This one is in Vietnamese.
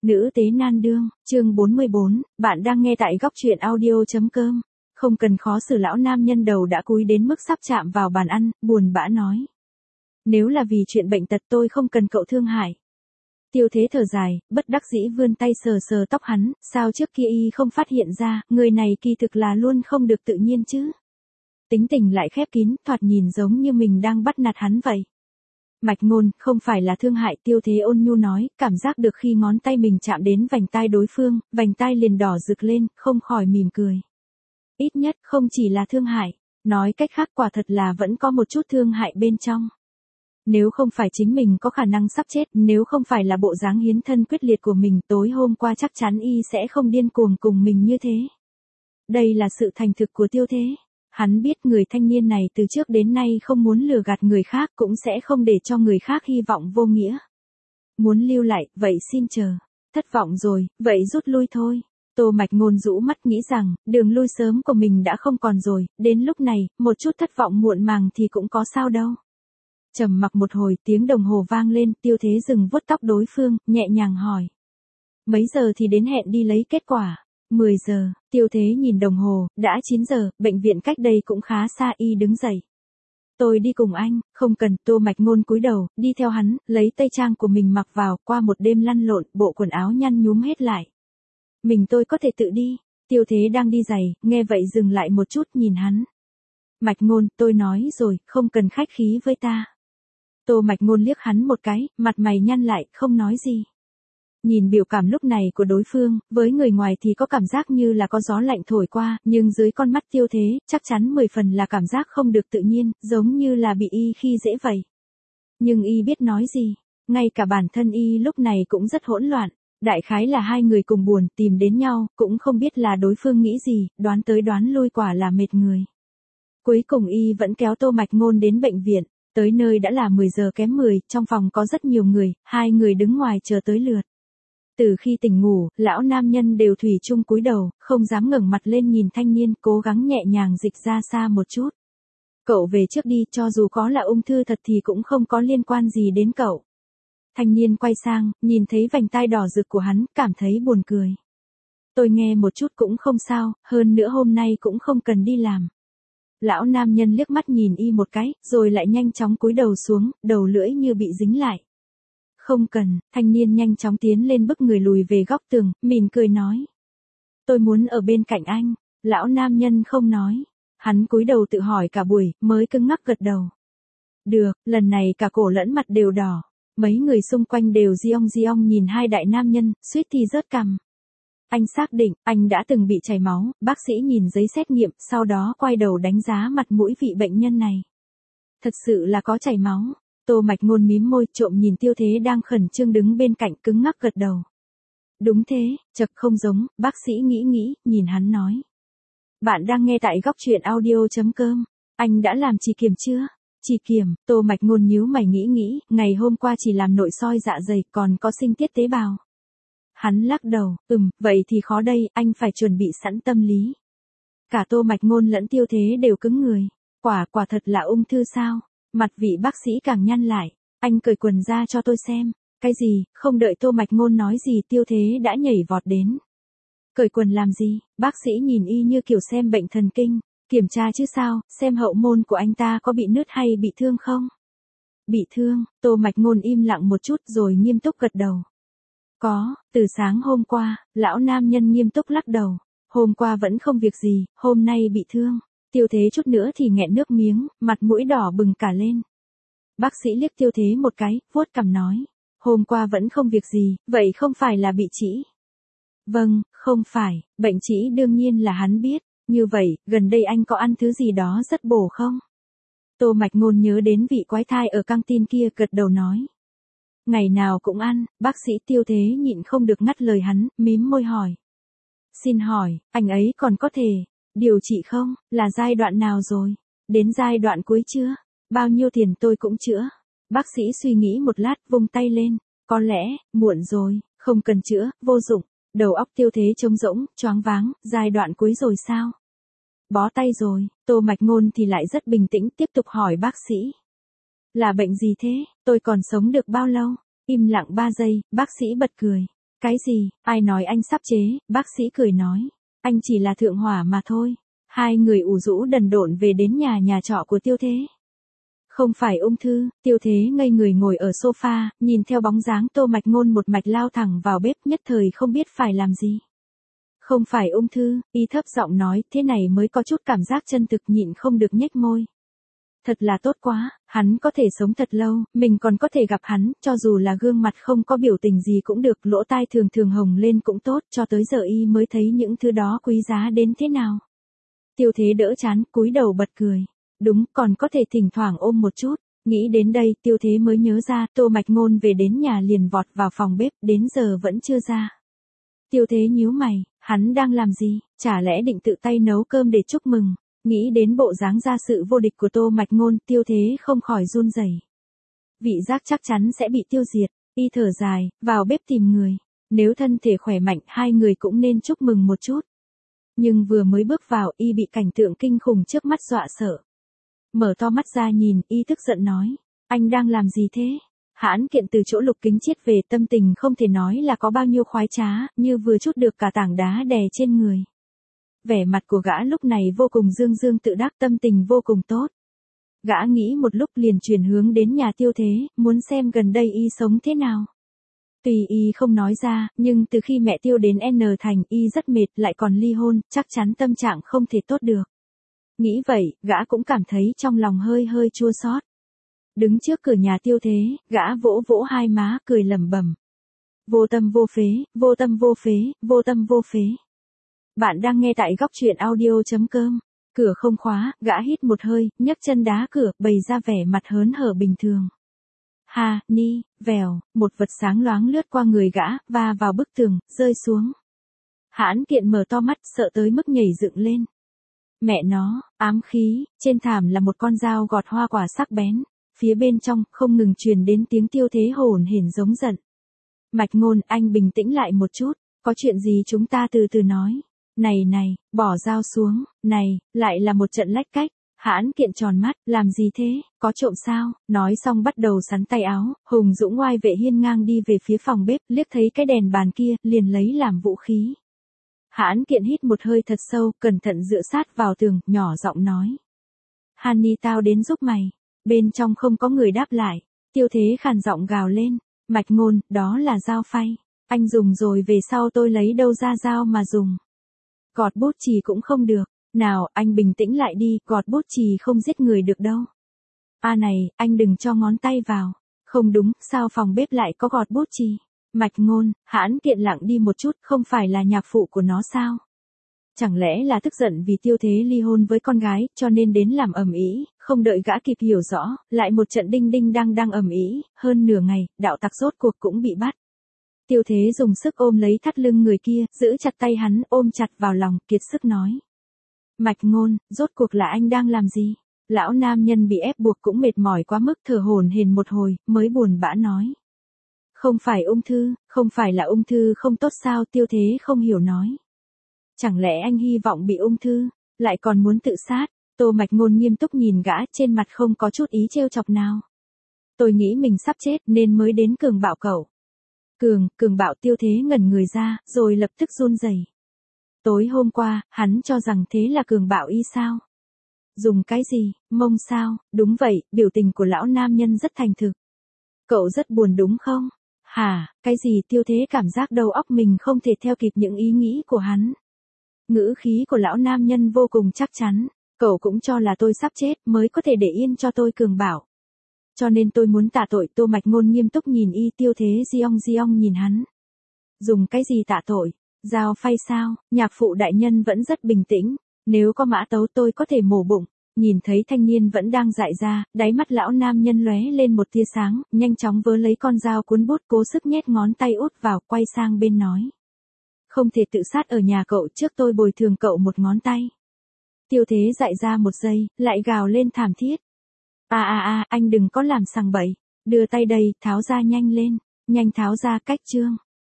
Nữ tế nan đương, chương 44, bạn đang nghe tại góc truyện audio.com. Không cần khó xử, lão nam nhân đầu đã cúi đến mức sắp chạm vào bàn ăn, buồn bã nói. Nếu là vì chuyện bệnh tật tôi không cần cậu thương hại. Tiêu Thế thở dài, bất đắc dĩ vươn tay sờ sờ tóc hắn, sao trước kia y không phát hiện ra, người này kỳ thực là luôn không được tự nhiên chứ. Tính tình lại khép kín, thoạt nhìn giống như mình đang bắt nạt hắn vậy. Mạch Ngôn, không phải là thương hại, Tiêu Thế ôn nhu nói, cảm giác được khi ngón tay mình chạm đến vành tai đối phương, vành tai liền đỏ rực lên, không khỏi mỉm cười. Ít nhất không chỉ là thương hại, nói cách khác quả thật là vẫn có một chút thương hại bên trong. Nếu không phải chính mình có khả năng sắp chết, nếu không phải là bộ dáng hiến thân quyết liệt của mình, tối hôm qua chắc chắn y sẽ không điên cuồng cùng mình như thế. Đây là sự thành thực của Tiêu Thế. Hắn biết người thanh niên này từ trước đến nay không muốn lừa gạt người khác, cũng sẽ không để cho người khác hy vọng vô nghĩa. Muốn lưu lại, vậy xin chờ. Thất vọng rồi, vậy rút lui thôi. Tô Mạch Ngôn rũ mắt nghĩ rằng, đường lui sớm của mình đã không còn rồi, đến lúc này, một chút thất vọng muộn màng thì cũng có sao đâu. Trầm mặc một hồi, tiếng đồng hồ vang lên, Tiêu Thế dừng vuốt tóc đối phương, nhẹ nhàng hỏi. Mấy giờ thì đến hẹn đi lấy kết quả? 10 giờ, Tiêu Thế nhìn đồng hồ, đã 9 giờ, bệnh viện cách đây cũng khá xa, y đứng dậy. Tôi đi cùng anh, không cần, Tô Mạch Ngôn cúi đầu, đi theo hắn, lấy tây trang của mình mặc vào, qua một đêm lăn lộn, bộ quần áo nhăn nhúm hết lại. Tôi có thể tự đi. Tiêu Thế đang đi giày, nghe vậy dừng lại một chút nhìn hắn. Mạch Ngôn, tôi nói rồi, không cần khách khí với ta. Tô Mạch Ngôn liếc hắn một cái, mặt mày nhăn lại, không nói gì. Nhìn biểu cảm lúc này của đối phương, với người ngoài thì có cảm giác như là có gió lạnh thổi qua, nhưng dưới con mắt Tiêu Thế, chắc chắn 10 phần là cảm giác không được tự nhiên, giống như là bị y khi dễ vậy. Nhưng y biết nói gì, ngay cả bản thân y lúc này cũng rất hỗn loạn, đại khái là hai người cùng buồn, tìm đến nhau, cũng không biết là đối phương nghĩ gì, đoán tới đoán lui quả là mệt người. Cuối cùng y vẫn kéo Tô Mạch Ngôn đến bệnh viện, tới nơi đã là 10 giờ kém 10, trong phòng có rất nhiều người, hai người đứng ngoài chờ tới lượt. Từ khi tỉnh ngủ, lão nam nhân đều thủy chung cúi đầu, không dám ngẩng mặt lên nhìn thanh niên, cố gắng nhẹ nhàng dịch ra xa một chút. Cậu về trước đi, cho dù có là ung thư thật thì cũng không có liên quan gì đến cậu. Thanh niên quay sang, nhìn thấy vành tai đỏ rực của hắn, cảm thấy buồn cười. Tôi nghe một chút cũng không sao, hơn nữa hôm nay cũng không cần đi làm. Lão nam nhân liếc mắt nhìn y một cái, rồi lại nhanh chóng cúi đầu xuống, đầu lưỡi như bị dính lại. Không cần, thanh niên nhanh chóng tiến lên bức người lùi về góc tường, mỉm cười nói. Tôi muốn ở bên cạnh anh. Lão nam nhân không nói. Hắn cúi đầu tự hỏi cả buổi, mới cứng ngắc gật đầu. Được, lần này cả cổ lẫn mặt đều đỏ. Mấy người xung quanh đều giong nhìn hai đại nam nhân, suýt thì rớt cằm. Anh xác định, anh đã từng bị chảy máu, bác sĩ nhìn giấy xét nghiệm, sau đó quay đầu đánh giá mặt mũi vị bệnh nhân này. Thật sự là có chảy máu. Tô Mạch Ngôn mím môi, trộm nhìn Tiêu Thế đang khẩn trương đứng bên cạnh, cứng ngắc gật đầu. Đúng thế, chật không giống, bác sĩ nghĩ, nhìn hắn nói. Bạn đang nghe tại góc truyện audio.com. Anh đã làm chỉ kiểm chưa? Chỉ kiểm, Tô Mạch Ngôn nhíu mày nghĩ, ngày hôm qua chỉ làm nội soi dạ dày, còn có sinh tiết tế bào. Hắn lắc đầu, vậy thì khó đây, anh phải chuẩn bị sẵn tâm lý. Cả Tô Mạch Ngôn lẫn Tiêu Thế đều cứng người. Quả thật là ung thư sao? Mặt vị bác sĩ càng nhăn lại. Anh cởi quần ra cho tôi xem. Cái gì? Không đợi Tô Mạch Ngôn nói gì, Tiêu Thế đã nhảy vọt đến. Cởi quần làm gì? Bác sĩ nhìn y như kiểu xem bệnh thần kinh. Kiểm tra chứ sao, xem hậu môn của anh ta có bị nứt hay bị thương không? Bị thương, Tô Mạch Ngôn im lặng một chút rồi nghiêm túc gật đầu. Có, từ sáng hôm qua, lão nam nhân nghiêm túc lắc đầu. Hôm qua vẫn không việc gì, hôm nay bị thương. Tiêu Thế chút nữa thì nghẹn nước miếng, mặt mũi đỏ bừng cả lên. Bác sĩ liếc Tiêu Thế một cái, vuốt cằm nói. Hôm qua vẫn không việc gì, vậy không phải là bị trĩ? Vâng, không phải, bệnh trĩ đương nhiên là hắn biết. Như vậy, gần đây anh có ăn thứ gì đó rất bổ không? Tô Mạch Ngôn nhớ đến vị quái thai ở căng tin kia, gật đầu nói. Ngày nào cũng ăn, bác sĩ Tiêu Thế nhịn không được ngắt lời hắn, mím môi hỏi. Xin hỏi, anh ấy còn có thể điều trị không? Là giai đoạn nào rồi? Đến giai đoạn cuối chưa? Bao nhiêu tiền tôi cũng chữa. Bác sĩ suy nghĩ một lát, vung tay lên. Có lẽ, muộn rồi, không cần chữa, vô dụng. Đầu óc Tiêu Thế trống rỗng, choáng váng, giai đoạn cuối rồi sao? Bó tay rồi. Tô Mạch Ngôn thì lại rất bình tĩnh, tiếp tục hỏi bác sĩ. Là bệnh gì thế? Tôi còn sống được bao lâu? Im lặng 3 giây, bác sĩ bật cười. Cái gì, ai nói anh sắp chế, bác sĩ cười nói. Anh chỉ là thượng hỏa mà thôi. Hai người ủ rũ đần độn về đến nhà trọ của Tiêu Thế. Không phải ung thư, Tiêu Thế ngây người ngồi ở sofa, nhìn theo bóng dáng Tô Mạch Ngôn một mạch lao thẳng vào bếp, nhất thời không biết phải làm gì. Không phải ung thư, y thấp giọng nói, thế này mới có chút cảm giác chân thực, nhịn không được nhếch môi. Thật là tốt quá, hắn có thể sống thật lâu, mình còn có thể gặp hắn, cho dù là gương mặt không có biểu tình gì cũng được, lỗ tai thường thường hồng lên cũng tốt, cho tới giờ y mới thấy những thứ đó quý giá đến thế nào. Tiêu Thế đỡ chán, cúi đầu bật cười. Đúng, còn có thể thỉnh thoảng ôm một chút. Nghĩ đến đây, Tiêu Thế mới nhớ ra, Tô Mạch Ngôn về đến nhà liền vọt vào phòng bếp, đến giờ vẫn chưa ra. Tiêu Thế nhíu mày, hắn đang làm gì, chả lẽ định tự tay nấu cơm để chúc mừng. Nghĩ đến bộ dáng gia sự vô địch của Tô Mạch Ngôn, Tiêu Thế không khỏi run rẩy. Vị giác chắc chắn sẽ bị tiêu diệt, y thở dài, vào bếp tìm người. Nếu thân thể khỏe mạnh, hai người cũng nên chúc mừng một chút. Nhưng vừa mới bước vào, y bị cảnh tượng kinh khủng trước mắt dọa sợ. Mở to mắt ra nhìn, y tức giận nói. Anh đang làm gì thế? Hãn Kiện từ chỗ Lục Kính Chiết về, tâm tình không thể nói là có bao nhiêu khoái trá, như vừa chút được cả tảng đá đè trên người. Vẻ mặt của gã lúc này vô cùng dương dương tự đắc, tâm tình vô cùng tốt. Gã nghĩ một lúc liền chuyển hướng đến nhà Tiêu Thế, muốn xem gần đây y sống thế nào. Tuy y không nói ra, nhưng từ khi mẹ Tiêu đến N thành, y rất mệt, lại còn ly hôn, chắc chắn tâm trạng không thể tốt được. Nghĩ vậy, gã cũng cảm thấy trong lòng hơi hơi chua xót. Đứng trước cửa nhà Tiêu Thế, gã vỗ vỗ hai má, cười lẩm bẩm. Vô tâm vô phế, vô tâm vô phế, vô tâm vô phế. Bạn đang nghe tại góc truyện audio.com. Cửa không khóa, gã hít một hơi, nhấc chân đá cửa, bày ra vẻ mặt hớn hở bình thường. Ha, ni, vèo, một vật sáng loáng lướt qua người gã, và vào bức tường, rơi xuống. Hãn Kiện mở to mắt, sợ tới mức nhảy dựng lên. Mẹ nó, ám khí, trên thảm là một con dao gọt hoa quả sắc bén. Phía bên trong, không ngừng truyền đến tiếng Tiêu Thế hổn hển giống giận. Mạch Ngôn, anh bình tĩnh lại một chút, có chuyện gì chúng ta từ từ nói. Này, bỏ dao xuống, này, lại là một trận lách cách. Hãn Kiện tròn mắt, làm gì thế, có trộm sao, nói xong bắt đầu sắn tay áo, Hùng Dũng oai vệ hiên ngang đi về phía phòng bếp, liếc thấy cái đèn bàn kia, liền lấy làm vũ khí. Hãn Kiện hít một hơi thật sâu, cẩn thận dựa sát vào tường, nhỏ giọng nói. Hany tao đến giúp mày, bên trong không có người đáp lại, Tiêu Thế khàn giọng gào lên, Mạch Ngôn, đó là dao phay, anh dùng rồi về sau tôi lấy đâu ra dao mà dùng. Gọt bút chì cũng không được. Nào, anh bình tĩnh lại đi, gọt bút chì không giết người được đâu. Này, anh đừng cho ngón tay vào. Không đúng, sao phòng bếp lại có gọt bút chì? Mạch Ngôn, Hãn Kiện lặng đi một chút, không phải là nhạc phụ của nó sao? Chẳng lẽ là tức giận vì Tiêu Thế ly hôn với con gái, cho nên đến làm ầm ĩ, không đợi gã kịp hiểu rõ, lại một trận đinh đinh đang ầm ĩ, hơn nửa ngày, đạo tặc rốt cuộc cũng bị bắt. Tiêu Thế dùng sức ôm lấy thắt lưng người kia, giữ chặt tay hắn, ôm chặt vào lòng, kiệt sức nói. Mạch Ngôn, rốt cuộc là anh đang làm gì? Lão nam nhân bị ép buộc cũng mệt mỏi quá mức, thở hổn hển một hồi, mới buồn bã nói. Không phải ung thư, không phải là ung thư không tốt sao? Tiêu Thế không hiểu nói. Chẳng lẽ anh hy vọng bị ung thư, lại còn muốn tự sát? Tô Mạch Ngôn nghiêm túc nhìn gã, trên mặt không có chút ý trêu chọc nào. Tôi nghĩ mình sắp chết nên mới đến cường bạo cậu. Cường bạo? Tiêu Thế ngẩn người ra, rồi lập tức run rẩy. Tối hôm qua, hắn cho rằng thế là cường bạo y sao? Dùng cái gì, mông sao? Đúng vậy, biểu tình của lão nam nhân rất thành thực. Cậu rất buồn đúng không? Hả, cái gì? Tiêu Thế cảm giác đầu óc mình không thể theo kịp những ý nghĩ của hắn. Ngữ khí của lão nam nhân vô cùng chắc chắn. Cậu cũng cho là tôi sắp chết mới có thể để yên cho tôi cường bạo. Cho nên tôi muốn tạ tội. Tô Mạch Ngôn nghiêm túc nhìn y. Tiêu Thế giong nhìn hắn. Dùng cái gì tạ tội? Dao phay sao? Nhạc phụ đại nhân vẫn rất bình tĩnh. Nếu có mã tấu tôi có thể mổ bụng. Nhìn thấy thanh niên vẫn đang dại ra, đáy mắt lão nam nhân lóe lên một tia sáng, nhanh chóng vớ lấy con dao cuốn bút, cố sức nhét ngón tay út vào, quay sang bên nói. Không thể tự sát ở nhà cậu, trước tôi bồi thường cậu một ngón tay. Tiêu Thế dại ra một giây, lại gào lên thảm thiết. Anh đừng có làm sằng bậy. Đưa tay đây, tháo ra nhanh lên. Nhanh tháo ra, cách chương.